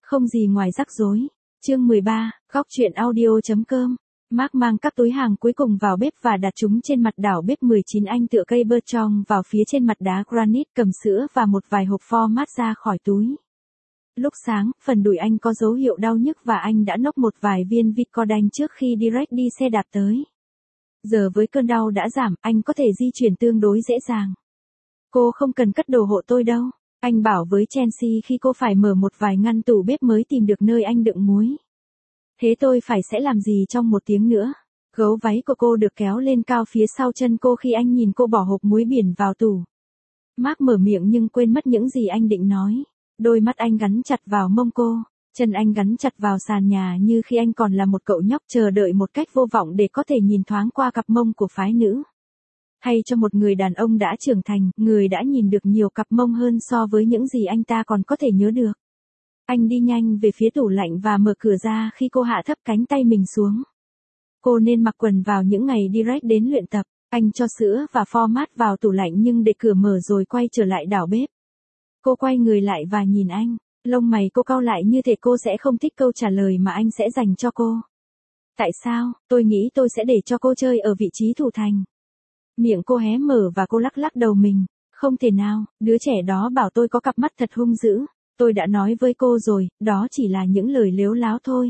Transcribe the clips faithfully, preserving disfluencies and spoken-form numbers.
Không gì ngoài rắc rối. Chương mười ba, góc truyện audio.com. Mark mang các túi hàng cuối cùng vào bếp và đặt chúng trên mặt đảo bếp mười chín. Anh tựa cây bơ trong vào phía trên mặt đá granite, cầm sữa và một vài hộp format ra khỏi túi. Lúc sáng, phần đùi anh có dấu hiệu đau nhức và anh đã nốc một vài viên Vicodin trước khi Direct đi xe đạp tới. Giờ với cơn đau đã giảm, anh có thể di chuyển tương đối dễ dàng. Cô không cần cất đồ hộ tôi đâu, anh bảo với Chelsea khi cô phải mở một vài ngăn tủ bếp mới tìm được nơi anh đựng muối. Thế tôi phải sẽ làm gì trong một tiếng nữa? Gấu váy của cô được kéo lên cao phía sau chân cô khi anh nhìn cô bỏ hộp muối biển vào tủ. Mark mở miệng nhưng quên mất những gì anh định nói. Đôi mắt anh gắn chặt vào mông cô, chân anh gắn chặt vào sàn nhà như khi anh còn là một cậu nhóc chờ đợi một cách vô vọng để có thể nhìn thoáng qua cặp mông của phái nữ. Hay cho một người đàn ông đã trưởng thành, người đã nhìn được nhiều cặp mông hơn so với những gì anh ta còn có thể nhớ được. Anh đi nhanh về phía tủ lạnh và mở cửa ra khi cô hạ thấp cánh tay mình xuống. Cô nên mặc quần vào những ngày Direct đến luyện tập. Anh cho sữa và format vào tủ lạnh nhưng để cửa mở rồi quay trở lại đảo bếp. Cô quay người lại và nhìn anh, lông mày cô cau lại như thể cô sẽ không thích câu trả lời mà anh sẽ dành cho cô. Tại sao? Tôi nghĩ tôi sẽ để cho cô chơi ở vị trí thủ thành. Miệng cô hé mở và cô lắc lắc đầu mình. Không thể nào, đứa trẻ đó bảo tôi có cặp mắt thật hung dữ. Tôi đã nói với cô rồi, đó chỉ là những lời lếu láo thôi.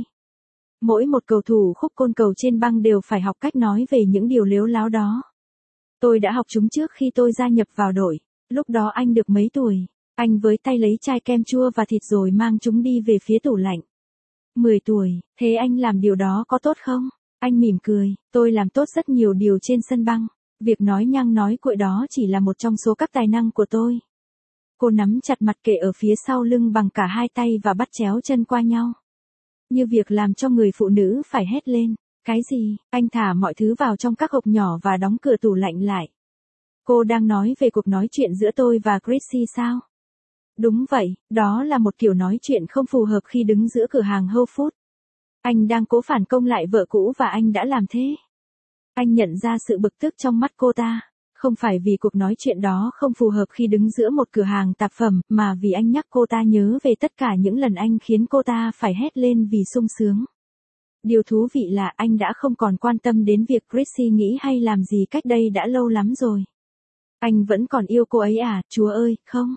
Mỗi một cầu thủ khúc côn cầu trên băng đều phải học cách nói về những điều lếu láo đó. Tôi đã học chúng trước khi tôi gia nhập vào đội. Lúc đó anh được mấy tuổi? Anh với tay lấy chai kem chua và thịt rồi mang chúng đi về phía tủ lạnh. mười tuổi, thế anh làm điều đó có tốt không? Anh mỉm cười, tôi làm tốt rất nhiều điều trên sân băng. Việc nói nhăng nói cuội đó chỉ là một trong số các tài năng của tôi. Cô nắm chặt mặt kệ ở phía sau lưng bằng cả hai tay và bắt chéo chân qua nhau. Như việc làm cho người phụ nữ phải hét lên. Cái gì? Anh thả mọi thứ vào trong các hộp nhỏ và đóng cửa tủ lạnh lại. Cô đang nói về cuộc nói chuyện giữa tôi và Chrissy sao? Đúng vậy, đó là một kiểu nói chuyện không phù hợp khi đứng giữa cửa hàng Whole Foods. Anh đang cố phản công lại vợ cũ và anh đã làm thế. Anh nhận ra sự bực tức trong mắt cô ta. Không phải vì cuộc nói chuyện đó không phù hợp khi đứng giữa một cửa hàng tạp phẩm, mà vì anh nhắc cô ta nhớ về tất cả những lần anh khiến cô ta phải hét lên vì sung sướng. Điều thú vị là anh đã không còn quan tâm đến việc Chrissy nghĩ hay làm gì cách đây đã lâu lắm rồi. Anh vẫn còn yêu cô ấy à, Chúa ơi, không?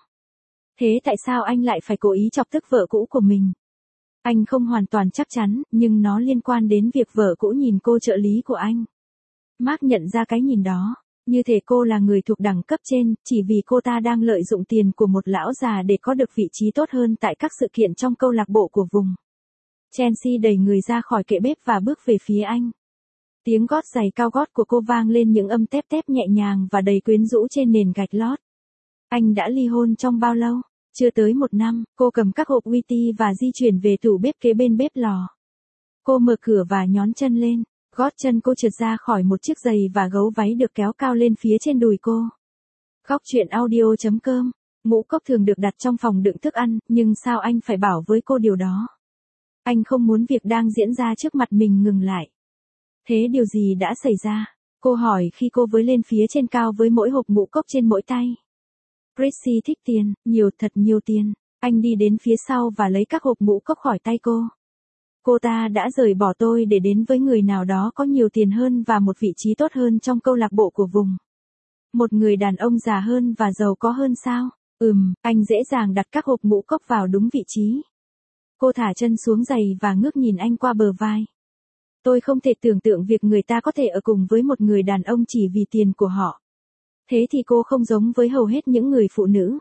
Thế tại sao anh lại phải cố ý chọc tức vợ cũ của mình? Anh không hoàn toàn chắc chắn, nhưng nó liên quan đến việc vợ cũ nhìn cô trợ lý của anh. Mark nhận ra cái nhìn đó. Như thể cô là người thuộc đẳng cấp trên, chỉ vì cô ta đang lợi dụng tiền của một lão già để có được vị trí tốt hơn tại các sự kiện trong câu lạc bộ của vùng. Chelsea đẩy người ra khỏi kệ bếp và bước về phía anh. Tiếng gót giày cao gót của cô vang lên những âm tép tép nhẹ nhàng và đầy quyến rũ trên nền gạch lót. Anh đã ly hôn trong bao lâu? Chưa tới một năm. Cô cầm các hộp Wheaties và di chuyển về tủ bếp kế bên bếp lò. Cô mở cửa và nhón chân lên. Gót chân cô trượt ra khỏi một chiếc giày và gấu váy được kéo cao lên phía trên đùi cô. Góc truyện audio.com. Ngũ cốc thường được đặt trong phòng đựng thức ăn, nhưng sao anh phải bảo với cô điều đó? Anh không muốn việc đang diễn ra trước mặt mình ngừng lại. Thế điều gì đã xảy ra? Cô hỏi khi cô với lên phía trên cao với mỗi hộp ngũ cốc trên mỗi tay. Chrissy thích tiền, nhiều thật nhiều tiền. Anh đi đến phía sau và lấy các hộp ngũ cốc khỏi tay cô. Cô ta đã rời bỏ tôi để đến với người nào đó có nhiều tiền hơn và một vị trí tốt hơn trong câu lạc bộ của vùng. Một người đàn ông già hơn và giàu có hơn sao? Ừm, anh dễ dàng đặt các hộp ngũ cốc vào đúng vị trí. Cô thả chân xuống giày và ngước nhìn anh qua bờ vai. Tôi không thể tưởng tượng việc người ta có thể ở cùng với một người đàn ông chỉ vì tiền của họ. Thế thì cô không giống với hầu hết những người phụ nữ.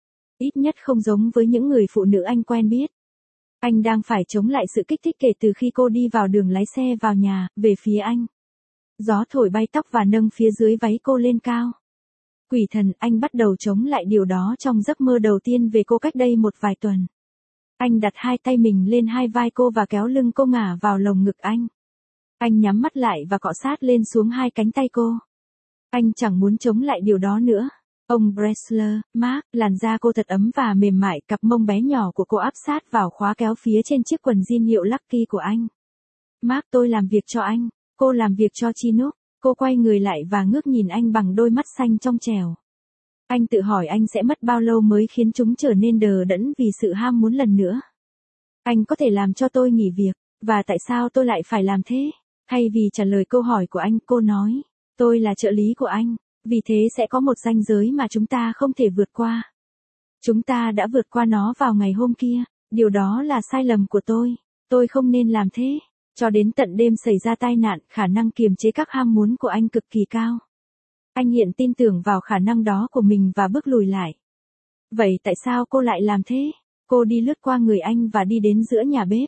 Ít nhất không giống với những người phụ nữ anh quen biết. Anh đang phải chống lại sự kích thích kể từ khi cô đi vào đường lái xe vào nhà, về phía anh. Gió thổi bay tóc và nâng phía dưới váy cô lên cao. Quỷ thần, anh bắt đầu chống lại điều đó trong giấc mơ đầu tiên về cô cách đây một vài tuần. Anh đặt hai tay mình lên hai vai cô và kéo lưng cô ngả vào lồng ngực anh. Anh nhắm mắt lại và cọ sát lên xuống hai cánh tay cô. Anh chẳng muốn chống lại điều đó nữa. Ông Bressler, Mark, làn da cô thật ấm và mềm mại, cặp mông bé nhỏ của cô áp sát vào khóa kéo phía trên chiếc quần jean hiệu Lucky của anh. Mark, tôi làm việc cho anh. Cô làm việc cho Chinook. Cô quay người lại và ngước nhìn anh bằng đôi mắt xanh trong trẻo. Anh tự hỏi anh sẽ mất bao lâu mới khiến chúng trở nên đờ đẫn vì sự ham muốn lần nữa. Anh có thể làm cho tôi nghỉ việc, và tại sao tôi lại phải làm thế? Thay vì trả lời câu hỏi của anh, cô nói, tôi là trợ lý của anh, vì thế sẽ có một ranh giới mà chúng ta không thể vượt qua. Chúng ta đã vượt qua nó vào ngày hôm kia, điều đó là sai lầm của tôi, tôi không nên làm thế. Cho đến tận đêm xảy ra tai nạn, khả năng kiềm chế các ham muốn của anh cực kỳ cao. Anh hiện tin tưởng vào khả năng đó của mình và bước lùi lại. Vậy tại sao cô lại làm thế? Cô đi lướt qua người anh và đi đến giữa nhà bếp.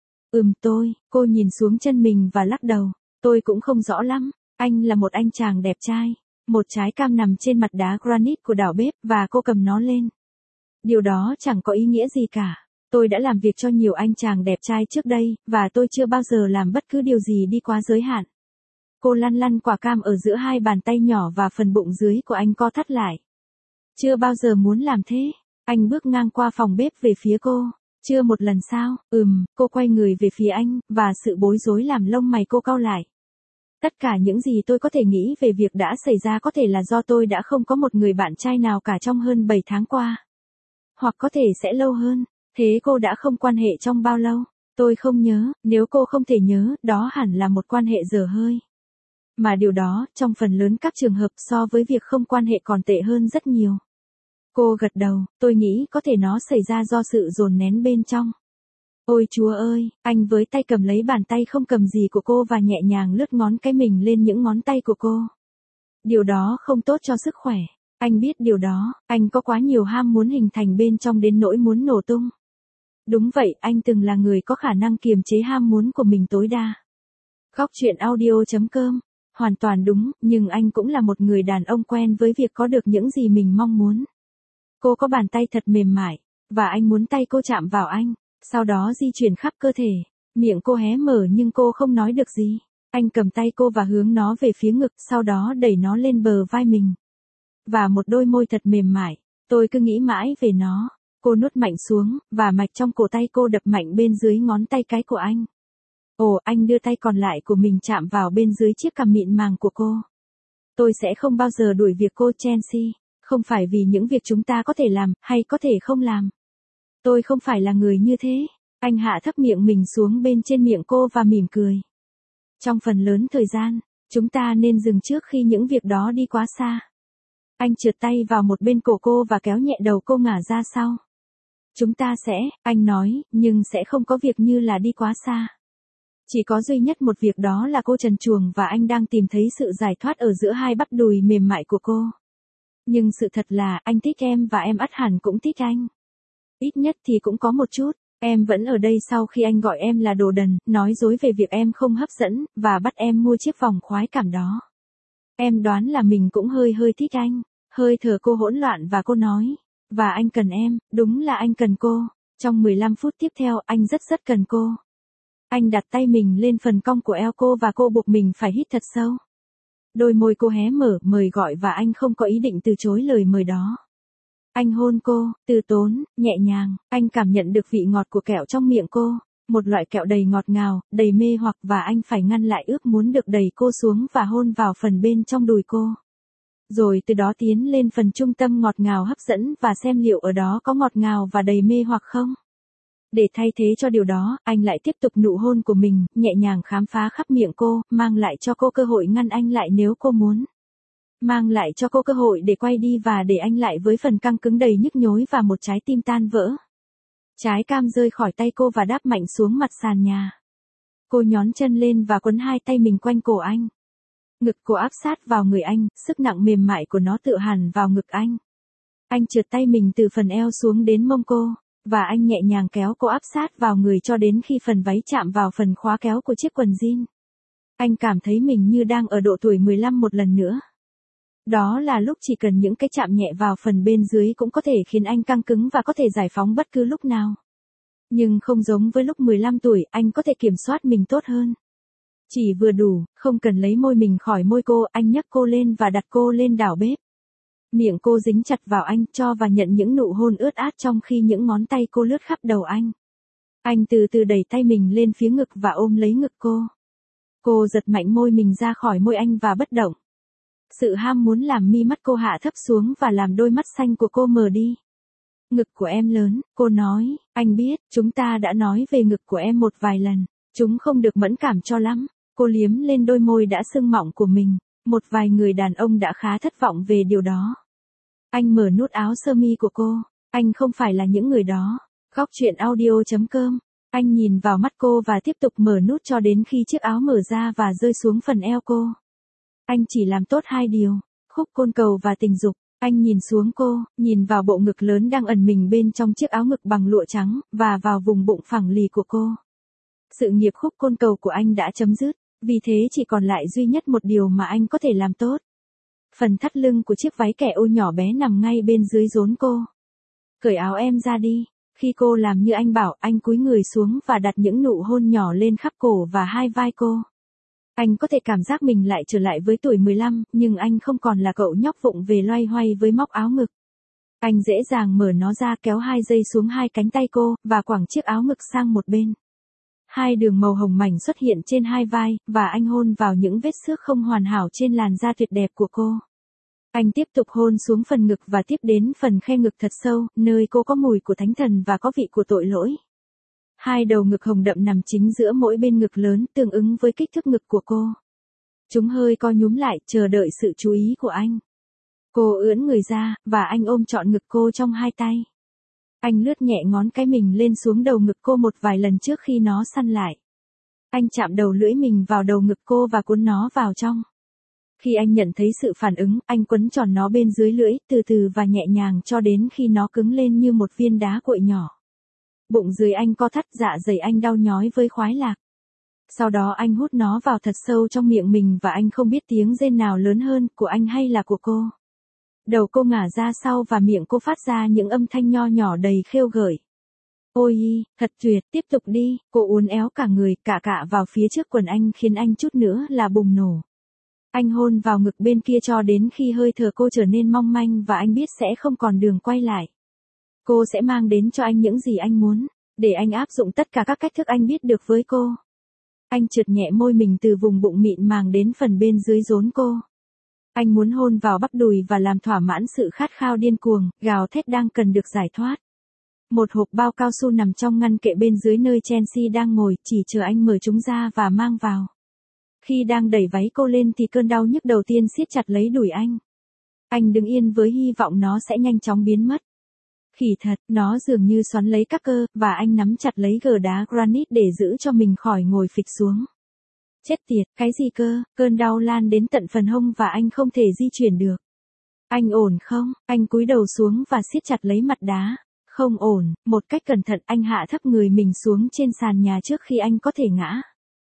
Ừm tôi, cô nhìn xuống chân mình và lắc đầu. Tôi cũng không rõ lắm. Anh là một anh chàng đẹp trai. Một trái cam nằm trên mặt đá granite của đảo bếp và cô cầm nó lên. Điều đó chẳng có ý nghĩa gì cả. Tôi đã làm việc cho nhiều anh chàng đẹp trai trước đây, và tôi chưa bao giờ làm bất cứ điều gì đi quá giới hạn. Cô lăn lăn quả cam ở giữa hai bàn tay nhỏ và phần bụng dưới của anh co thắt lại. Chưa bao giờ muốn làm thế. Anh bước ngang qua phòng bếp về phía cô. Chưa một lần sao? Ừm, cô quay người về phía anh, và sự bối rối làm lông mày cô cau lại. Tất cả những gì tôi có thể nghĩ về việc đã xảy ra có thể là do tôi đã không có một người bạn trai nào cả trong hơn bảy tháng qua. Hoặc có thể sẽ lâu hơn. Thế cô đã không quan hệ trong bao lâu? Tôi không nhớ, nếu cô không thể nhớ, đó hẳn là một quan hệ dở hơi. Mà điều đó, trong phần lớn các trường hợp so với việc không quan hệ còn tệ hơn rất nhiều. Cô gật đầu, tôi nghĩ có thể nó xảy ra do sự dồn nén bên trong. Ôi Chúa ơi, anh với tay cầm lấy bàn tay không cầm gì của cô và nhẹ nhàng lướt ngón cái mình lên những ngón tay của cô. Điều đó không tốt cho sức khỏe. Anh biết điều đó, anh có quá nhiều ham muốn hình thành bên trong đến nỗi muốn nổ tung. Đúng vậy, anh từng là người có khả năng kiềm chế ham muốn của mình tối đa. Góc chuyện audio chấm com. Hoàn toàn đúng, nhưng anh cũng là một người đàn ông quen với việc có được những gì mình mong muốn. Cô có bàn tay thật mềm mại, và anh muốn tay cô chạm vào anh, sau đó di chuyển khắp cơ thể. Miệng cô hé mở nhưng cô không nói được gì. Anh cầm tay cô và hướng nó về phía ngực, sau đó đẩy nó lên bờ vai mình. Và một đôi môi thật mềm mại, tôi cứ nghĩ mãi về nó. Cô nuốt mạnh xuống, và mạch trong cổ tay cô đập mạnh bên dưới ngón tay cái của anh. Ồ, anh đưa tay còn lại của mình chạm vào bên dưới chiếc cằm mịn màng của cô. Tôi sẽ không bao giờ đuổi việc cô Chelsea, không phải vì những việc chúng ta có thể làm, hay có thể không làm. Tôi không phải là người như thế. Anh hạ thấp miệng mình xuống bên trên miệng cô và mỉm cười. Trong phần lớn thời gian, chúng ta nên dừng trước khi những việc đó đi quá xa. Anh trượt tay vào một bên cổ cô và kéo nhẹ đầu cô ngả ra sau. Chúng ta sẽ, anh nói, nhưng sẽ không có việc như là đi quá xa. Chỉ có duy nhất một việc, đó là cô trần truồng và anh đang tìm thấy sự giải thoát ở giữa hai bắp đùi mềm mại của cô. Nhưng sự thật là anh thích em và em ắt hẳn cũng thích anh. Ít nhất thì cũng có một chút. Em vẫn ở đây sau khi anh gọi em là đồ đần, nói dối về việc em không hấp dẫn, và bắt em mua chiếc vòng khoái cảm đó. Em đoán là mình cũng hơi hơi thích anh. Hơi thở cô hỗn loạn và cô nói. Và anh cần em, đúng là anh cần cô. Trong mười lăm phút tiếp theo, anh rất rất cần cô. Anh đặt tay mình lên phần cong của eo cô và cô buộc mình phải hít thật sâu. Đôi môi cô hé mở, mời gọi, và anh không có ý định từ chối lời mời đó. Anh hôn cô, từ tốn, nhẹ nhàng, anh cảm nhận được vị ngọt của kẹo trong miệng cô, một loại kẹo đầy ngọt ngào, đầy mê hoặc, và anh phải ngăn lại ước muốn được đẩy cô xuống và hôn vào phần bên trong đùi cô. Rồi từ đó tiến lên phần trung tâm ngọt ngào hấp dẫn và xem liệu ở đó có ngọt ngào và đầy mê hoặc không. Để thay thế cho điều đó, anh lại tiếp tục nụ hôn của mình, nhẹ nhàng khám phá khắp miệng cô, mang lại cho cô cơ hội ngăn anh lại nếu cô muốn. Mang lại cho cô cơ hội để quay đi và để anh lại với phần căng cứng đầy nhức nhối và một trái tim tan vỡ. Trái cam rơi khỏi tay cô và đáp mạnh xuống mặt sàn nhà. Cô nhón chân lên và quấn hai tay mình quanh cổ anh. Ngực cô áp sát vào người anh, sức nặng mềm mại của nó tựa hẳn vào ngực anh. Anh trượt tay mình từ phần eo xuống đến mông cô, và anh nhẹ nhàng kéo cô áp sát vào người cho đến khi phần váy chạm vào phần khóa kéo của chiếc quần jean. Anh cảm thấy mình như đang ở độ tuổi mười lăm một lần nữa. Đó là lúc chỉ cần những cái chạm nhẹ vào phần bên dưới cũng có thể khiến anh căng cứng và có thể giải phóng bất cứ lúc nào. Nhưng không giống với lúc mười lăm tuổi, anh có thể kiểm soát mình tốt hơn. Chỉ vừa đủ, không cần lấy môi mình khỏi môi cô, anh nhấc cô lên và đặt cô lên đảo bếp. Miệng cô dính chặt vào anh, cho và nhận những nụ hôn ướt át trong khi những ngón tay cô lướt khắp đầu anh. Anh từ từ đẩy tay mình lên phía ngực và ôm lấy ngực cô. Cô giật mạnh môi mình ra khỏi môi anh và bất động. Sự ham muốn làm mi mắt cô hạ thấp xuống và làm đôi mắt xanh của cô mờ đi. Ngực của em lớn, cô nói, anh biết, chúng ta đã nói về ngực của em một vài lần. Chúng không được mẫn cảm cho lắm. Cô liếm lên đôi môi đã sưng mọng của mình. Một vài người đàn ông đã khá thất vọng về điều đó. Anh mở nút áo sơ mi của cô. Anh không phải là những người đó. Góc chuyện audio chấm com. Anh nhìn vào mắt cô và tiếp tục mở nút cho đến khi chiếc áo mở ra và rơi xuống phần eo cô. Anh chỉ làm tốt hai điều, khúc côn cầu và tình dục. Anh nhìn xuống cô, nhìn vào bộ ngực lớn đang ẩn mình bên trong chiếc áo ngực bằng lụa trắng, và vào vùng bụng phẳng lì của cô. Sự nghiệp khúc côn cầu của anh đã chấm dứt, vì thế chỉ còn lại duy nhất một điều mà anh có thể làm tốt. Phần thắt lưng của chiếc váy kẻ ô nhỏ bé nằm ngay bên dưới rốn cô. Cởi áo em ra đi. Khi cô làm như anh bảo, anh cúi người xuống và đặt những nụ hôn nhỏ lên khắp cổ và hai vai cô. Anh có thể cảm giác mình lại trở lại với tuổi mười lăm, nhưng anh không còn là cậu nhóc vụng về loay hoay với móc áo ngực. Anh dễ dàng mở nó ra, kéo hai dây xuống hai cánh tay cô, và quẳng chiếc áo ngực sang một bên. Hai đường màu hồng mảnh xuất hiện trên hai vai, và anh hôn vào những vết xước không hoàn hảo trên làn da tuyệt đẹp của cô. Anh tiếp tục hôn xuống phần ngực và tiếp đến phần khe ngực thật sâu, nơi cô có mùi của thánh thần và có vị của tội lỗi. Hai đầu ngực hồng đậm nằm chính giữa mỗi bên ngực lớn, tương ứng với kích thước ngực của cô. Chúng hơi co nhúm lại, chờ đợi sự chú ý của anh. Cô ưỡn người ra, và anh ôm trọn ngực cô trong hai tay. Anh lướt nhẹ ngón cái mình lên xuống đầu ngực cô một vài lần trước khi nó săn lại. Anh chạm đầu lưỡi mình vào đầu ngực cô và cuốn nó vào trong. Khi anh nhận thấy sự phản ứng, anh quấn tròn nó bên dưới lưỡi, từ từ và nhẹ nhàng cho đến khi nó cứng lên như một viên đá cuội nhỏ. Bụng dưới anh co thắt, dạ dày anh đau nhói với khoái lạc. Sau đó anh hút nó vào thật sâu trong miệng mình và anh không biết tiếng rên nào lớn hơn, của anh hay là của cô. Đầu cô ngả ra sau và miệng cô phát ra những âm thanh nho nhỏ đầy khêu gợi. Ôi, thật tuyệt, tiếp tục đi. Cô uốn éo cả người, cả cả vào phía trước quần anh khiến anh chút nữa là bùng nổ. Anh hôn vào ngực bên kia cho đến khi hơi thở cô trở nên mong manh và anh biết sẽ không còn đường quay lại. Cô sẽ mang đến cho anh những gì anh muốn, để anh áp dụng tất cả các cách thức anh biết được với cô. Anh trượt nhẹ môi mình từ vùng bụng mịn màng đến phần bên dưới rốn cô. Anh muốn hôn vào bắp đùi và làm thỏa mãn sự khát khao điên cuồng, gào thét đang cần được giải thoát. Một hộp bao cao su nằm trong ngăn kệ bên dưới nơi Chelsea đang ngồi, chỉ chờ anh mở chúng ra và mang vào. Khi đang đẩy váy cô lên thì cơn đau nhức đầu tiên siết chặt lấy đùi anh. Anh đứng yên với hy vọng nó sẽ nhanh chóng biến mất. Khỉ thật, nó dường như xoắn lấy các cơ, và anh nắm chặt lấy gờ đá granite để giữ cho mình khỏi ngồi phịch xuống. Chết tiệt, cái gì cơ, cơn đau lan đến tận phần hông và anh không thể di chuyển được. Anh ổn không? Anh cúi đầu xuống và siết chặt lấy mặt đá. Không ổn, một cách cẩn thận anh hạ thấp người mình xuống trên sàn nhà trước khi anh có thể ngã.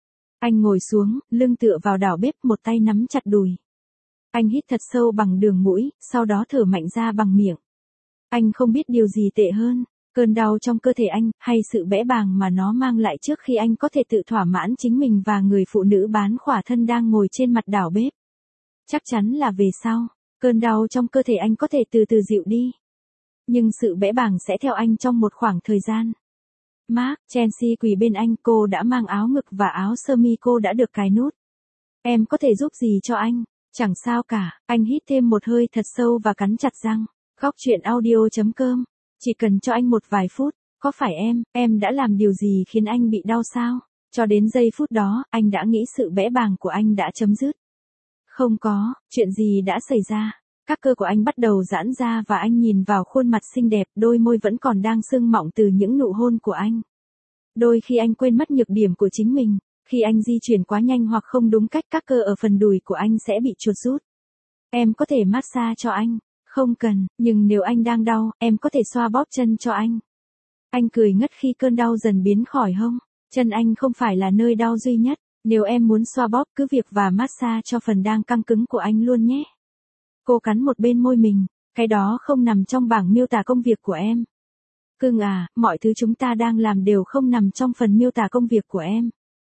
Anh ngồi xuống, lưng tựa vào đảo bếp, một tay nắm chặt đùi. Anh hít thật sâu bằng đường mũi, sau đó thở mạnh ra bằng miệng. Anh không biết điều gì tệ hơn, cơn đau trong cơ thể anh, hay sự bẽ bàng mà nó mang lại trước khi anh có thể tự thỏa mãn chính mình và người phụ nữ bán khỏa thân đang ngồi trên mặt đảo bếp. Chắc chắn là về sau, cơn đau trong cơ thể anh có thể từ từ dịu đi. Nhưng sự bẽ bàng sẽ theo anh trong một khoảng thời gian. Mark, Chelsea quỳ bên anh, cô đã mang áo ngực và áo sơ mi cô đã được cài nút. Em có thể giúp gì cho anh? Chẳng sao cả, anh hít thêm một hơi thật sâu và cắn chặt răng. Góc chuyện audio chấm com. Chỉ cần cho anh một vài phút. Có phải em, em đã làm điều gì khiến anh bị đau sao? Cho đến giây phút đó, anh đã nghĩ sự bẽ bàng của anh đã chấm dứt. Không có, chuyện gì đã xảy ra? Các cơ của anh bắt đầu giãn ra và anh nhìn vào khuôn mặt xinh đẹp, đôi môi vẫn còn đang sưng mọng từ những nụ hôn của anh. Đôi khi anh quên mất nhược điểm của chính mình, khi anh di chuyển quá nhanh hoặc không đúng cách, các cơ ở phần đùi của anh sẽ bị chuột rút. Em có thể massage cho anh. Không cần, nhưng nếu anh đang đau, em có thể xoa bóp chân cho anh. Anh cười ngất khi cơn đau dần biến khỏi hông. Chân anh không phải là nơi đau duy nhất. Nếu em muốn xoa bóp, cứ việc và massage cho phần đang căng cứng của anh luôn nhé. Cô cắn một bên môi mình, cái đó không nằm trong bảng miêu tả công việc của em. Cưng à, mọi thứ chúng ta đang làm đều không nằm trong phần miêu tả công việc của em.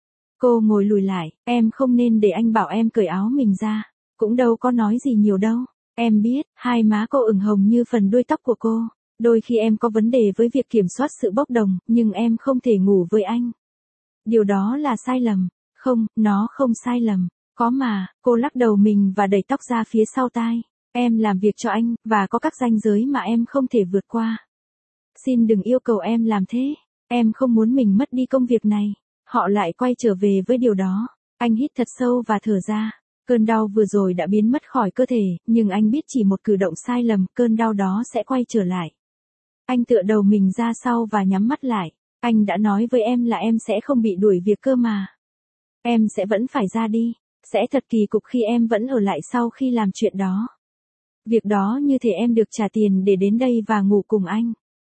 Cô ngồi lùi lại, em không nên để anh bảo em cởi áo mình ra. Cũng đâu có nói gì nhiều đâu. Em biết, hai má cô ửng hồng như phần đuôi tóc của cô. Đôi khi em có vấn đề với việc kiểm soát sự bốc đồng, nhưng em không thể ngủ với anh. Điều đó là sai lầm. Không, nó không sai lầm. Có mà, cô lắc đầu mình và đẩy tóc ra phía sau tai. Em làm việc cho anh, và có các ranh giới mà em không thể vượt qua. Xin đừng yêu cầu em làm thế. Em không muốn mình mất đi công việc này. Họ lại quay trở về với điều đó. Anh hít thật sâu và thở ra. Cơn đau vừa rồi đã biến mất khỏi cơ thể, nhưng anh biết chỉ một cử động sai lầm, cơn đau đó sẽ quay trở lại. Anh tựa đầu mình ra sau và nhắm mắt lại. Anh đã nói với em là em sẽ không bị đuổi việc cơ mà. Em sẽ vẫn phải ra đi. Sẽ thật kỳ cục khi em vẫn ở lại sau khi làm chuyện đó. Việc đó như thể em được trả tiền để đến đây và ngủ cùng anh.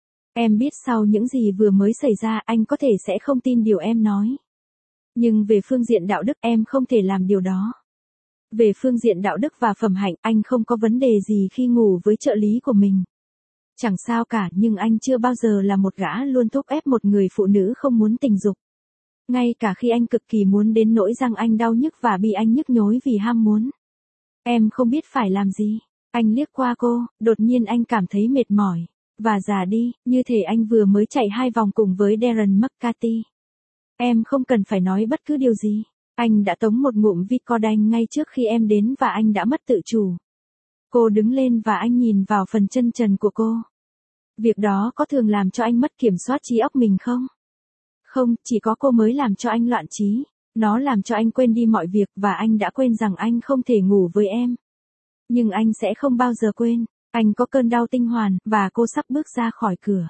Em biết sau những gì vừa mới xảy ra anh có thể sẽ không tin điều em nói. Nhưng về phương diện đạo đức em không thể làm điều đó. Về phương diện đạo đức và phẩm hạnh anh không có vấn đề gì khi ngủ với trợ lý của mình. Chẳng sao cả, nhưng anh chưa bao giờ là một gã luôn thúc ép một người phụ nữ không muốn tình dục. Ngay cả khi anh cực kỳ muốn đến nỗi răng anh đau nhức và bị anh nhức nhối vì ham muốn. Em không biết phải làm gì. Anh liếc qua cô, đột nhiên anh cảm thấy mệt mỏi. Và già đi, như thể anh vừa mới chạy hai vòng cùng với Darren McCarthy. Em không cần phải nói bất cứ điều gì. Anh đã tống một ngụm Vicodin ngay trước khi em đến và anh đã mất tự chủ. Cô đứng lên và anh nhìn vào phần chân trần của cô. Việc đó có thường làm cho anh mất kiểm soát trí óc mình không? Không, chỉ có cô mới làm cho anh loạn trí. Nó làm cho anh quên đi mọi việc và anh đã quên rằng anh không thể ngủ với em. Nhưng anh sẽ không bao giờ quên. Anh có cơn đau tinh hoàn, và cô sắp bước ra khỏi cửa.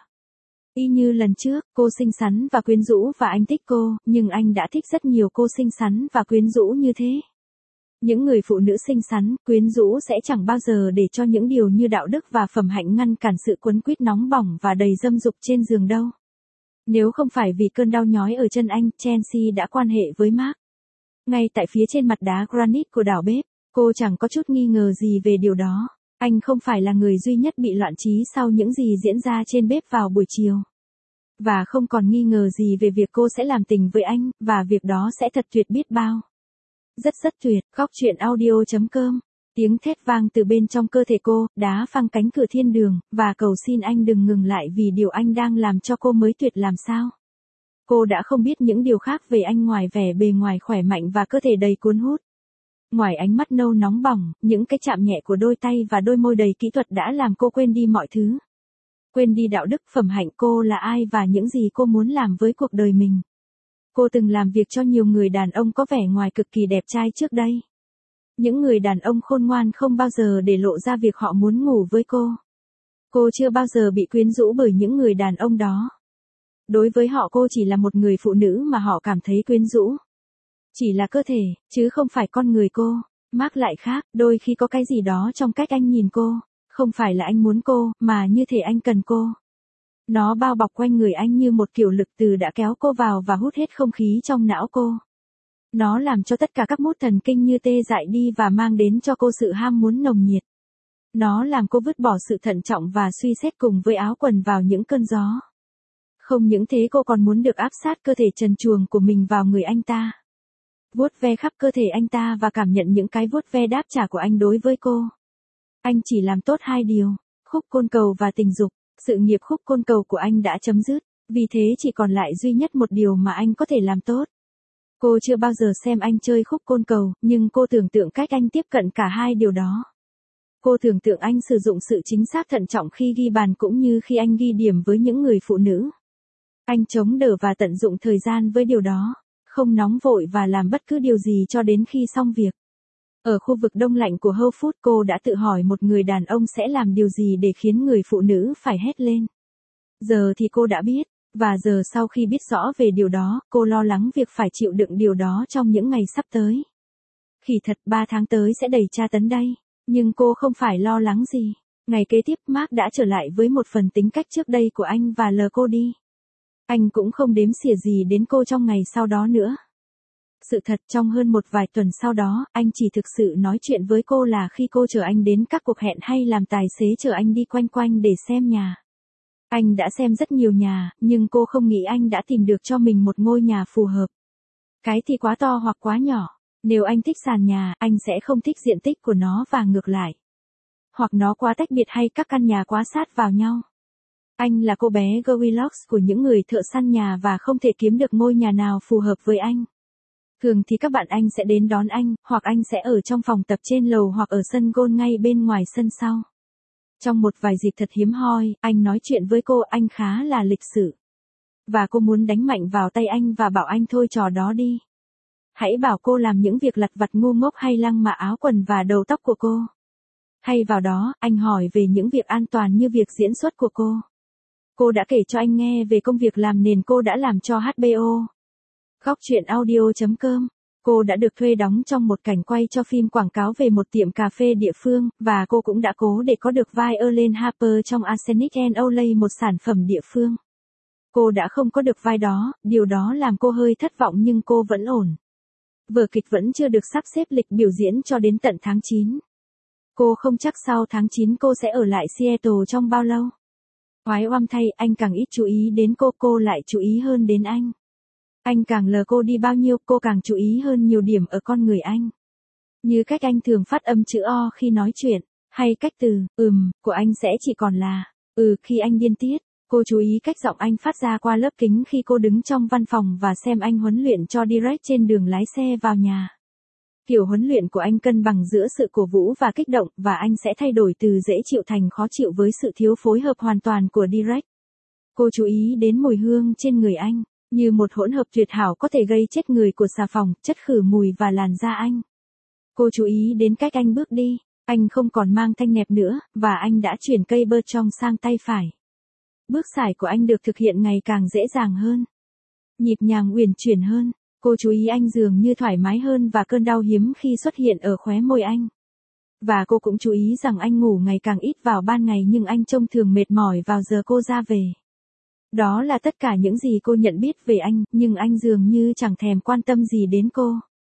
Y như lần trước, cô xinh xắn và quyến rũ và anh thích cô, nhưng anh đã thích rất nhiều cô xinh xắn và quyến rũ như thế. Những người phụ nữ xinh xắn, quyến rũ sẽ chẳng bao giờ để cho những điều như đạo đức và phẩm hạnh ngăn cản sự quấn quýt nóng bỏng và đầy dâm dục trên giường đâu. Nếu không phải vì cơn đau nhói ở chân anh, Chelsea đã quan hệ với Mark. Ngay tại phía trên mặt đá granite của đảo bếp, cô chẳng có chút nghi ngờ gì về điều đó. Anh không phải là người duy nhất bị loạn trí sau những gì diễn ra trên bếp vào buổi chiều. Và không còn nghi ngờ gì về việc cô sẽ làm tình với anh, và việc đó sẽ thật tuyệt biết bao. Rất rất tuyệt, khóc chuyện audio chấm com. Tiếng thét vang từ bên trong cơ thể cô, đá phăng cánh cửa thiên đường, và cầu xin anh đừng ngừng lại vì điều anh đang làm cho cô mới tuyệt làm sao. Cô đã không biết những điều khác về anh ngoài vẻ bề ngoài khỏe mạnh và cơ thể đầy cuốn hút. Ngoài ánh mắt nâu nóng bỏng, những cái chạm nhẹ của đôi tay và đôi môi đầy kỹ thuật đã làm cô quên đi mọi thứ. Quên đi đạo đức, phẩm hạnh, cô là ai và những gì cô muốn làm với cuộc đời mình. Cô từng làm việc cho nhiều người đàn ông có vẻ ngoài cực kỳ đẹp trai trước đây. Những người đàn ông khôn ngoan không bao giờ để lộ ra việc họ muốn ngủ với cô. Cô chưa bao giờ bị quyến rũ bởi những người đàn ông đó. Đối với họ cô chỉ là một người phụ nữ mà họ cảm thấy quyến rũ. Chỉ là cơ thể, chứ không phải con người cô. Mark lại khác, đôi khi có cái gì đó trong cách anh nhìn cô. Không phải là anh muốn cô, mà như thể anh cần cô. Nó bao bọc quanh người anh như một kiểu lực từ đã kéo cô vào và hút hết không khí trong não cô. Nó làm cho tất cả các mút thần kinh như tê dại đi và mang đến cho cô sự ham muốn nồng nhiệt. Nó làm cô vứt bỏ sự thận trọng và suy xét cùng với áo quần vào những cơn gió. Không những thế cô còn muốn được áp sát cơ thể trần truồng của mình vào người anh ta. Vuốt ve khắp cơ thể anh ta và cảm nhận những cái vuốt ve đáp trả của anh đối với cô. Anh chỉ làm tốt hai điều, khúc côn cầu và tình dục. Sự nghiệp khúc côn cầu của anh đã chấm dứt, vì thế chỉ còn lại duy nhất một điều mà anh có thể làm tốt. Cô chưa bao giờ xem anh chơi khúc côn cầu, nhưng cô tưởng tượng cách anh tiếp cận cả hai điều đó. Cô tưởng tượng anh sử dụng sự chính xác thận trọng khi ghi bàn cũng như khi anh ghi điểm với những người phụ nữ. Anh chống đỡ và tận dụng thời gian với điều đó, không nóng vội và làm bất cứ điều gì cho đến khi xong việc. Ở khu vực đông lạnh của Whole Foods cô đã tự hỏi một người đàn ông sẽ làm điều gì để khiến người phụ nữ phải hét lên. Giờ thì cô đã biết, và giờ sau khi biết rõ về điều đó, cô lo lắng việc phải chịu đựng điều đó trong những ngày sắp tới. Khỉ thật, ba tháng tới sẽ đầy tra tấn đây, nhưng cô không phải lo lắng gì. Ngày kế tiếp Mark đã trở lại với một phần tính cách trước đây của anh và lờ cô đi. Anh cũng không đếm xỉa gì đến cô trong ngày sau đó nữa. Sự thật trong hơn một vài tuần sau đó, anh chỉ thực sự nói chuyện với cô là khi cô chở anh đến các cuộc hẹn hay làm tài xế chở anh đi quanh quanh để xem nhà. Anh đã xem rất nhiều nhà, nhưng cô không nghĩ anh đã tìm được cho mình một ngôi nhà phù hợp. Cái thì quá to hoặc quá nhỏ. Nếu anh thích sàn nhà, anh sẽ không thích diện tích của nó và ngược lại. Hoặc nó quá tách biệt hay các căn nhà quá sát vào nhau. Anh là cô bé Goldilocks của những người thợ săn nhà và không thể kiếm được ngôi nhà nào phù hợp với anh. Thường thì các bạn anh sẽ đến đón anh, hoặc anh sẽ ở trong phòng tập trên lầu hoặc ở sân golf ngay bên ngoài sân sau. Trong một vài dịp thật hiếm hoi, anh nói chuyện với cô, anh khá là lịch sự. Và cô muốn đánh mạnh vào tay anh và bảo anh thôi trò đó đi. Hãy bảo cô làm những việc lặt vặt ngu ngốc hay lăng mạ áo quần và đầu tóc của cô. Hay vào đó, anh hỏi về những việc an toàn như việc diễn xuất của cô. Cô đã kể cho anh nghe về công việc làm nền cô đã làm cho hát bê ô. Góc truyện audio chấm com. Cô đã được thuê đóng trong một cảnh quay cho phim quảng cáo về một tiệm cà phê địa phương, và cô cũng đã cố để có được vai Ellen Harper trong Arsenic and Olay, một sản phẩm địa phương. Cô đã không có được vai đó, điều đó làm cô hơi thất vọng nhưng cô vẫn ổn. Vở kịch vẫn chưa được sắp xếp lịch biểu diễn cho đến tận tháng chín. Cô không chắc sau tháng chín cô sẽ ở lại Seattle trong bao lâu. Oái oăm thay, anh càng ít chú ý đến cô, cô lại chú ý hơn đến anh. Anh càng lờ cô đi bao nhiêu, cô càng chú ý hơn nhiều điểm ở con người anh. Như cách anh thường phát âm chữ O khi nói chuyện, hay cách từ, ừm, của anh sẽ chỉ còn là, ừ khi anh điên tiết. Cô chú ý cách giọng anh phát ra qua lớp kính khi cô đứng trong văn phòng và xem anh huấn luyện cho Direct trên đường lái xe vào nhà. Kiểu huấn luyện của anh cân bằng giữa sự cổ vũ và kích động, và anh sẽ thay đổi từ dễ chịu thành khó chịu với sự thiếu phối hợp hoàn toàn của Direct. Cô chú ý đến mùi hương trên người anh, như một hỗn hợp tuyệt hảo có thể gây chết người của xà phòng, chất khử mùi và làn da anh. Cô chú ý đến cách anh bước đi, anh không còn mang thanh nẹp nữa, và anh đã chuyển cây bơ trong sang tay phải. Bước sải của anh được thực hiện ngày càng dễ dàng hơn, nhịp nhàng uyển chuyển hơn. Cô chú ý anh dường như thoải mái hơn và cơn đau hiếm khi xuất hiện ở khóe môi anh. Và cô cũng chú ý rằng anh ngủ ngày càng ít vào ban ngày nhưng anh trông thường mệt mỏi vào giờ cô ra về. Đó là tất cả những gì cô nhận biết về anh, nhưng anh dường như chẳng thèm quan tâm gì đến cô.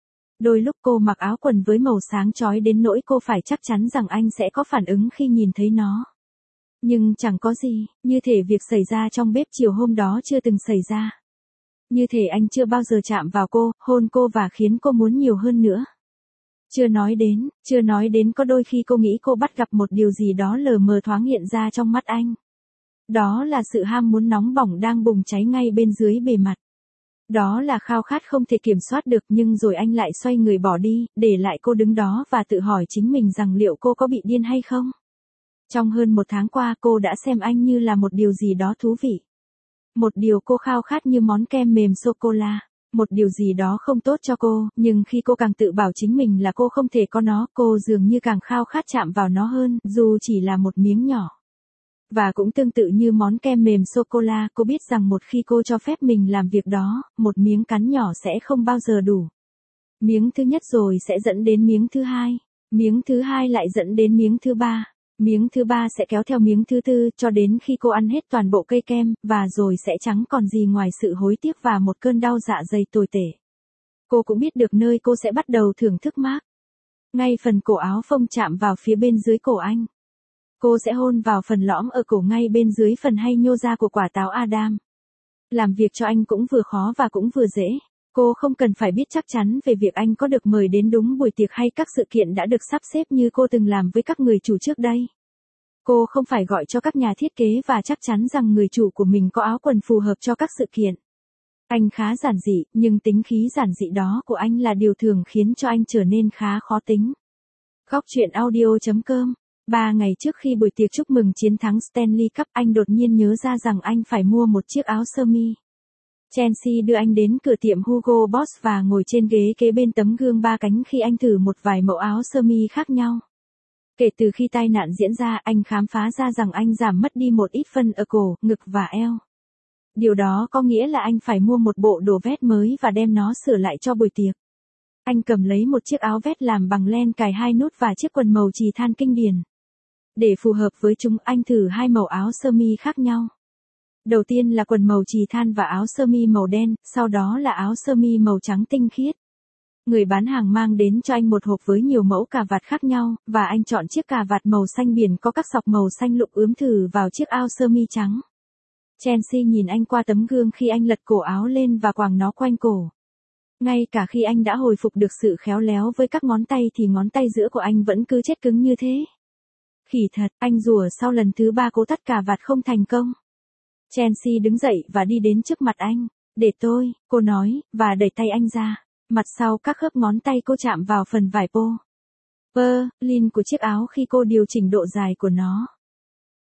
Đôi lúc cô mặc áo quần với màu sáng chói đến nỗi cô phải chắc chắn rằng anh sẽ có phản ứng khi nhìn thấy nó. Nhưng chẳng có gì, như thể việc xảy ra trong bếp chiều hôm đó chưa từng xảy ra. Như thể anh chưa bao giờ chạm vào cô, hôn cô và khiến cô muốn nhiều hơn nữa. Chưa nói đến, chưa nói đến có đôi khi cô nghĩ cô bắt gặp một điều gì đó lờ mờ thoáng hiện ra trong mắt anh. Đó là sự ham muốn nóng bỏng đang bùng cháy ngay bên dưới bề mặt. Đó là khao khát không thể kiểm soát được, nhưng rồi anh lại xoay người bỏ đi, để lại cô đứng đó và tự hỏi chính mình rằng liệu cô có bị điên hay không. Trong hơn một tháng qua cô đã xem anh như là một điều gì đó thú vị. Một điều cô khao khát như món kem mềm sô-cô-la. Một điều gì đó không tốt cho cô, nhưng khi cô càng tự bảo chính mình là cô không thể có nó, cô dường như càng khao khát chạm vào nó hơn, dù chỉ là một miếng nhỏ. Và cũng tương tự như món kem mềm sô-cô-la, cô biết rằng một khi cô cho phép mình làm việc đó, một miếng cắn nhỏ sẽ không bao giờ đủ. Miếng thứ nhất rồi sẽ dẫn đến miếng thứ hai. Miếng thứ hai lại dẫn đến miếng thứ ba. Miếng thứ ba sẽ kéo theo miếng thứ tư, cho đến khi cô ăn hết toàn bộ cây kem, và rồi sẽ chẳng còn gì ngoài sự hối tiếc và một cơn đau dạ dày tồi tệ. Cô cũng biết được nơi cô sẽ bắt đầu thưởng thức Mark. Ngay phần cổ áo phông chạm vào phía bên dưới cổ anh. Cô sẽ hôn vào phần lõm ở cổ ngay bên dưới phần hay nhô ra của quả táo Adam. Làm việc cho anh cũng vừa khó và cũng vừa dễ. Cô không cần phải biết chắc chắn về việc anh có được mời đến đúng buổi tiệc hay các sự kiện đã được sắp xếp như cô từng làm với các người chủ trước đây. Cô không phải gọi cho các nhà thiết kế và chắc chắn rằng người chủ của mình có áo quần phù hợp cho các sự kiện. Anh khá giản dị, nhưng tính khí giản dị đó của anh là điều thường khiến cho anh trở nên khá khó tính. Góc truyện audio chấm com. Ba ngày trước khi buổi tiệc chúc mừng chiến thắng Stanley Cup, anh đột nhiên nhớ ra rằng anh phải mua một chiếc áo sơ mi. Chelsea đưa anh đến cửa tiệm Hugo Boss và ngồi trên ghế kế bên tấm gương ba cánh khi anh thử một vài mẫu áo sơ mi khác nhau. Kể từ khi tai nạn diễn ra, anh khám phá ra rằng anh giảm mất đi một ít phân ở cổ, ngực và eo. Điều đó có nghĩa là anh phải mua một bộ đồ vest mới và đem nó sửa lại cho buổi tiệc. Anh cầm lấy một chiếc áo vest làm bằng len cài hai nút và chiếc quần màu chì than kinh điển. Để phù hợp với chúng, anh thử hai màu áo sơ mi khác nhau. Đầu tiên là quần màu chì than và áo sơ mi màu đen, sau đó là áo sơ mi màu trắng tinh khiết. Người bán hàng mang đến cho anh một hộp với nhiều mẫu cà vạt khác nhau, và anh chọn chiếc cà vạt màu xanh biển có các sọc màu xanh lục ướm thử vào chiếc áo sơ mi trắng. Chelsea nhìn anh qua tấm gương khi anh lật cổ áo lên và quàng nó quanh cổ. Ngay cả khi anh đã hồi phục được sự khéo léo với các ngón tay thì ngón tay giữa của anh vẫn cứ chết cứng như thế. Khỉ thật, anh rủa sau lần thứ ba cố thắt cà vạt không thành công. Chelsea đứng dậy và đi đến trước mặt anh. Để tôi, cô nói, và đẩy tay anh ra. Mặt sau các khớp ngón tay cô chạm vào phần vải pô. Pơ, lin của chiếc áo khi cô điều chỉnh độ dài của nó.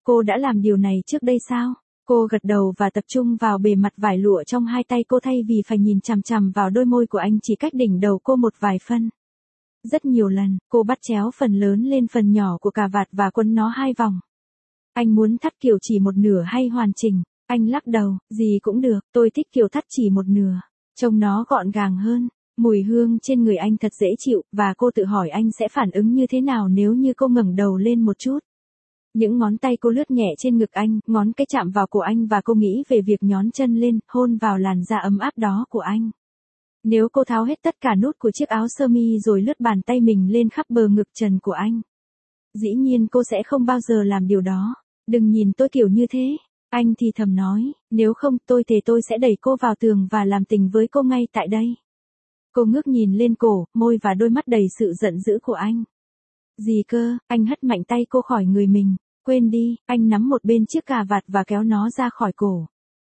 cô đã làm điều này trước đây sao? Cô gật đầu và tập trung vào bề mặt vải lụa trong hai tay cô thay vì phải nhìn chằm chằm vào đôi môi của anh chỉ cách đỉnh đầu cô một vài phân. Rất nhiều lần, cô bắt chéo phần lớn lên phần nhỏ của cà vạt và quấn nó hai vòng. Anh muốn thắt kiểu chỉ một nửa hay hoàn chỉnh? Anh lắc đầu, gì cũng được, tôi thích kiểu thắt chỉ một nửa. Trông nó gọn gàng hơn. Mùi hương trên người anh thật dễ chịu, và cô tự hỏi anh sẽ phản ứng như thế nào nếu như cô ngẩng đầu lên một chút. Những ngón tay cô lướt nhẹ trên ngực anh, ngón cái chạm vào cổ anh và cô nghĩ về việc nhón chân lên, hôn vào làn da ấm áp đó của anh. Nếu cô tháo hết tất cả nút của chiếc áo sơ mi rồi lướt bàn tay mình lên khắp bờ ngực trần của anh. Dĩ nhiên cô sẽ không bao giờ làm điều đó. Đừng nhìn tôi kiểu như thế. Anh thì thầm nói, nếu không tôi thề tôi sẽ đẩy cô vào tường và làm tình với cô ngay tại đây. Cô ngước nhìn lên cổ, môi và đôi mắt đầy sự giận dữ của anh. Gì cơ? Anh hất mạnh tay cô khỏi người mình. Quên đi, anh nắm một bên chiếc cà vạt và kéo nó ra khỏi cổ.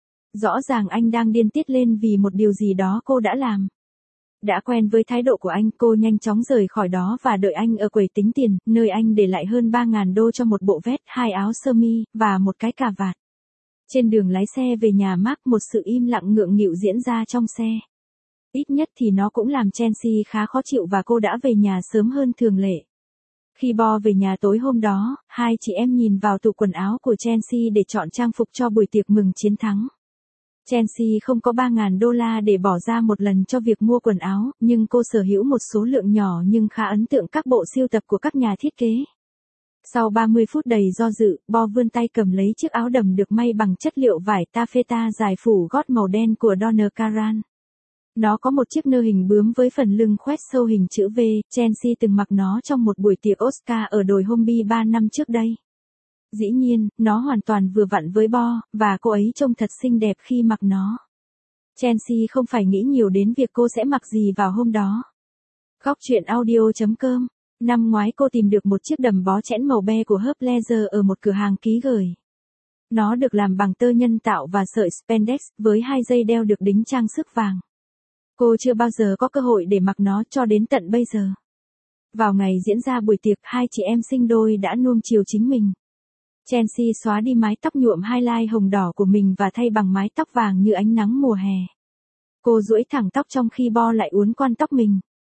Rõ ràng anh đang điên tiết lên vì một điều gì đó cô đã làm. Đã quen với thái độ của anh, cô nhanh chóng rời khỏi đó và đợi anh ở quầy tính tiền, nơi anh để lại hơn ba nghìn đô cho một bộ vest, hai áo sơ mi, và một cái cà vạt. Trên đường lái xe về nhà Mark, một sự im lặng ngượng nghịu diễn ra trong xe. Ít nhất thì nó cũng làm Chelsea khá khó chịu và cô đã về nhà sớm hơn thường lệ. Khi Bo về nhà tối hôm đó, hai chị em nhìn vào tủ quần áo của Chelsea để chọn trang phục cho buổi tiệc mừng chiến thắng. Chelsea không có ba nghìn đô la để bỏ ra một lần cho việc mua quần áo, nhưng cô sở hữu một số lượng nhỏ nhưng khá ấn tượng các bộ sưu tập của các nhà thiết kế. Sau ba mươi phút đầy do dự, Bo vươn tay cầm lấy chiếc áo đầm được may bằng chất liệu vải taffeta dài phủ gót màu đen của Donna Karan. Nó có một chiếc nơ hình bướm với phần lưng khoét sâu hình chữ V, Chelsea từng mặc nó trong một buổi tiệc Oscar ở đồi Homby ba năm trước đây. Dĩ nhiên, nó hoàn toàn vừa vặn với Bo, và cô ấy trông thật xinh đẹp khi mặc nó. Chelsea không phải nghĩ nhiều đến việc cô sẽ mặc gì vào hôm đó. Góc truyện audio chấm com. Năm ngoái cô tìm được một chiếc đầm bó chẽn màu be của Herb Leather ở một cửa hàng ký gửi. Nó được làm bằng tơ nhân tạo và sợi spandex, với hai dây đeo được đính trang sức vàng. Cô chưa bao giờ có cơ hội để mặc nó cho đến tận bây giờ. Vào ngày diễn ra buổi tiệc, hai chị em sinh đôi đã nuông chiều chính mình. Chelsea xóa đi mái tóc nhuộm highlight hồng đỏ của mình và thay bằng mái tóc vàng như ánh nắng mùa hè. Cô duỗi thẳng tóc trong khi Bo lại uốn quan tóc mình.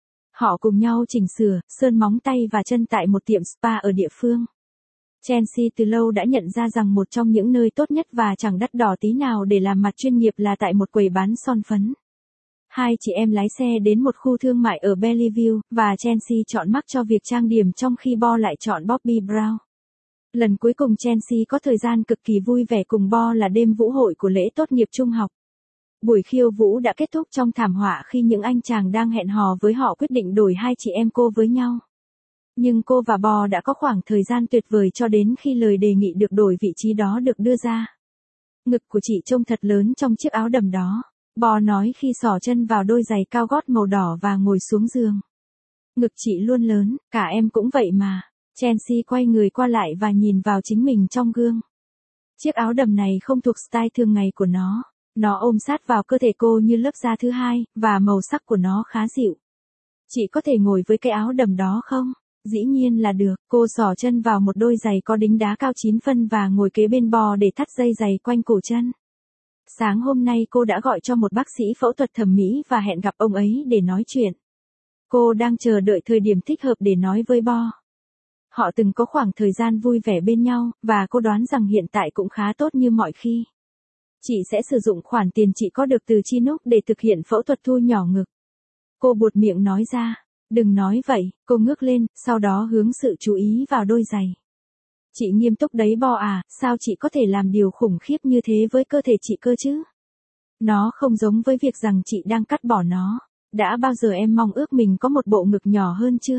Họ cùng nhau chỉnh sửa, sơn móng tay và chân tại một tiệm spa ở địa phương. Chelsea từ lâu đã nhận ra rằng một trong những nơi tốt nhất và chẳng đắt đỏ tí nào để làm mặt chuyên nghiệp là tại một quầy bán son phấn. Hai chị em lái xe đến một khu thương mại ở Bellevue, và Chelsea chọn Mark cho việc trang điểm trong khi Bo lại chọn Bobby Brown. Lần cuối cùng Chelsea có thời gian cực kỳ vui vẻ cùng Bo là đêm vũ hội của lễ tốt nghiệp trung học. Buổi khiêu vũ đã kết thúc trong thảm họa khi những anh chàng đang hẹn hò với họ quyết định đổi hai chị em cô với nhau. Nhưng cô và Bo đã có khoảng thời gian tuyệt vời cho đến khi lời đề nghị được đổi vị trí đó được đưa ra. Ngực của chị trông thật lớn trong chiếc áo đầm đó, Bo nói khi xỏ chân vào đôi giày cao gót màu đỏ và ngồi xuống giường. Ngực chị luôn lớn, cả em cũng vậy mà. Chelsea quay người qua lại và nhìn vào chính mình trong gương. Chiếc áo đầm này không thuộc style thường ngày của nó. Nó ôm sát vào cơ thể cô như lớp da thứ hai, và màu sắc của nó khá dịu. Chị có thể ngồi với cái áo đầm đó không? Dĩ nhiên là được. Cô xỏ chân vào một đôi giày có đính đá cao chín phân và ngồi kế bên Bo để thắt dây giày quanh cổ chân. Sáng hôm nay cô đã gọi cho một bác sĩ phẫu thuật thẩm mỹ và hẹn gặp ông ấy để nói chuyện. Cô đang chờ đợi thời điểm thích hợp để nói với Bo. Họ từng có khoảng thời gian vui vẻ bên nhau, và cô đoán rằng hiện tại cũng khá tốt như mọi khi. Chị sẽ sử dụng khoản tiền chị có được từ Chinook để thực hiện phẫu thuật thu nhỏ ngực. Cô buột miệng nói ra. Đừng nói vậy, cô ngước lên, sau đó hướng sự chú ý vào đôi giày. Chị nghiêm túc đấy Bo à, sao chị có thể làm điều khủng khiếp như thế với cơ thể chị cơ chứ? Nó không giống với việc rằng chị đang cắt bỏ nó. Đã bao giờ em mong ước mình có một bộ ngực nhỏ hơn chưa?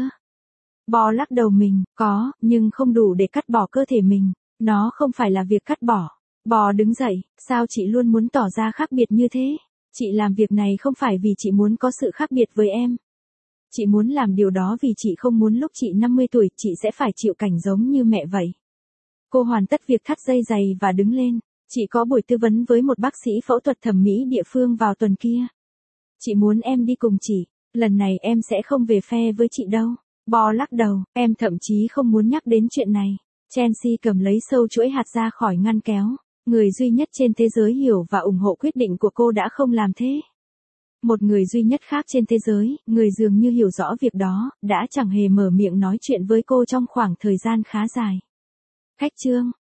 Bo lắc đầu mình, có, nhưng không đủ để cắt bỏ cơ thể mình. Nó không phải là việc cắt bỏ. Bo đứng dậy, sao chị luôn muốn tỏ ra khác biệt như thế? Chị làm việc này không phải vì chị muốn có sự khác biệt với em. Chị muốn làm điều đó vì chị không muốn lúc chị năm mươi tuổi chị sẽ phải chịu cảnh giống như mẹ vậy. Cô hoàn tất việc thắt dây giày và đứng lên. Chị có buổi tư vấn với một bác sĩ phẫu thuật thẩm mỹ địa phương vào tuần kia. Chị muốn em đi cùng chị. Lần này em sẽ không về phe với chị đâu. Bo lắc đầu, em thậm chí không muốn nhắc đến chuyện này. Chelsea cầm lấy sâu chuỗi hạt ra khỏi ngăn kéo. Người duy nhất trên thế giới hiểu và ủng hộ quyết định của cô đã không làm thế. Một người duy nhất khác trên thế giới, người dường như hiểu rõ việc đó, đã chẳng hề mở miệng nói chuyện với cô trong khoảng thời gian khá dài. Khách trương.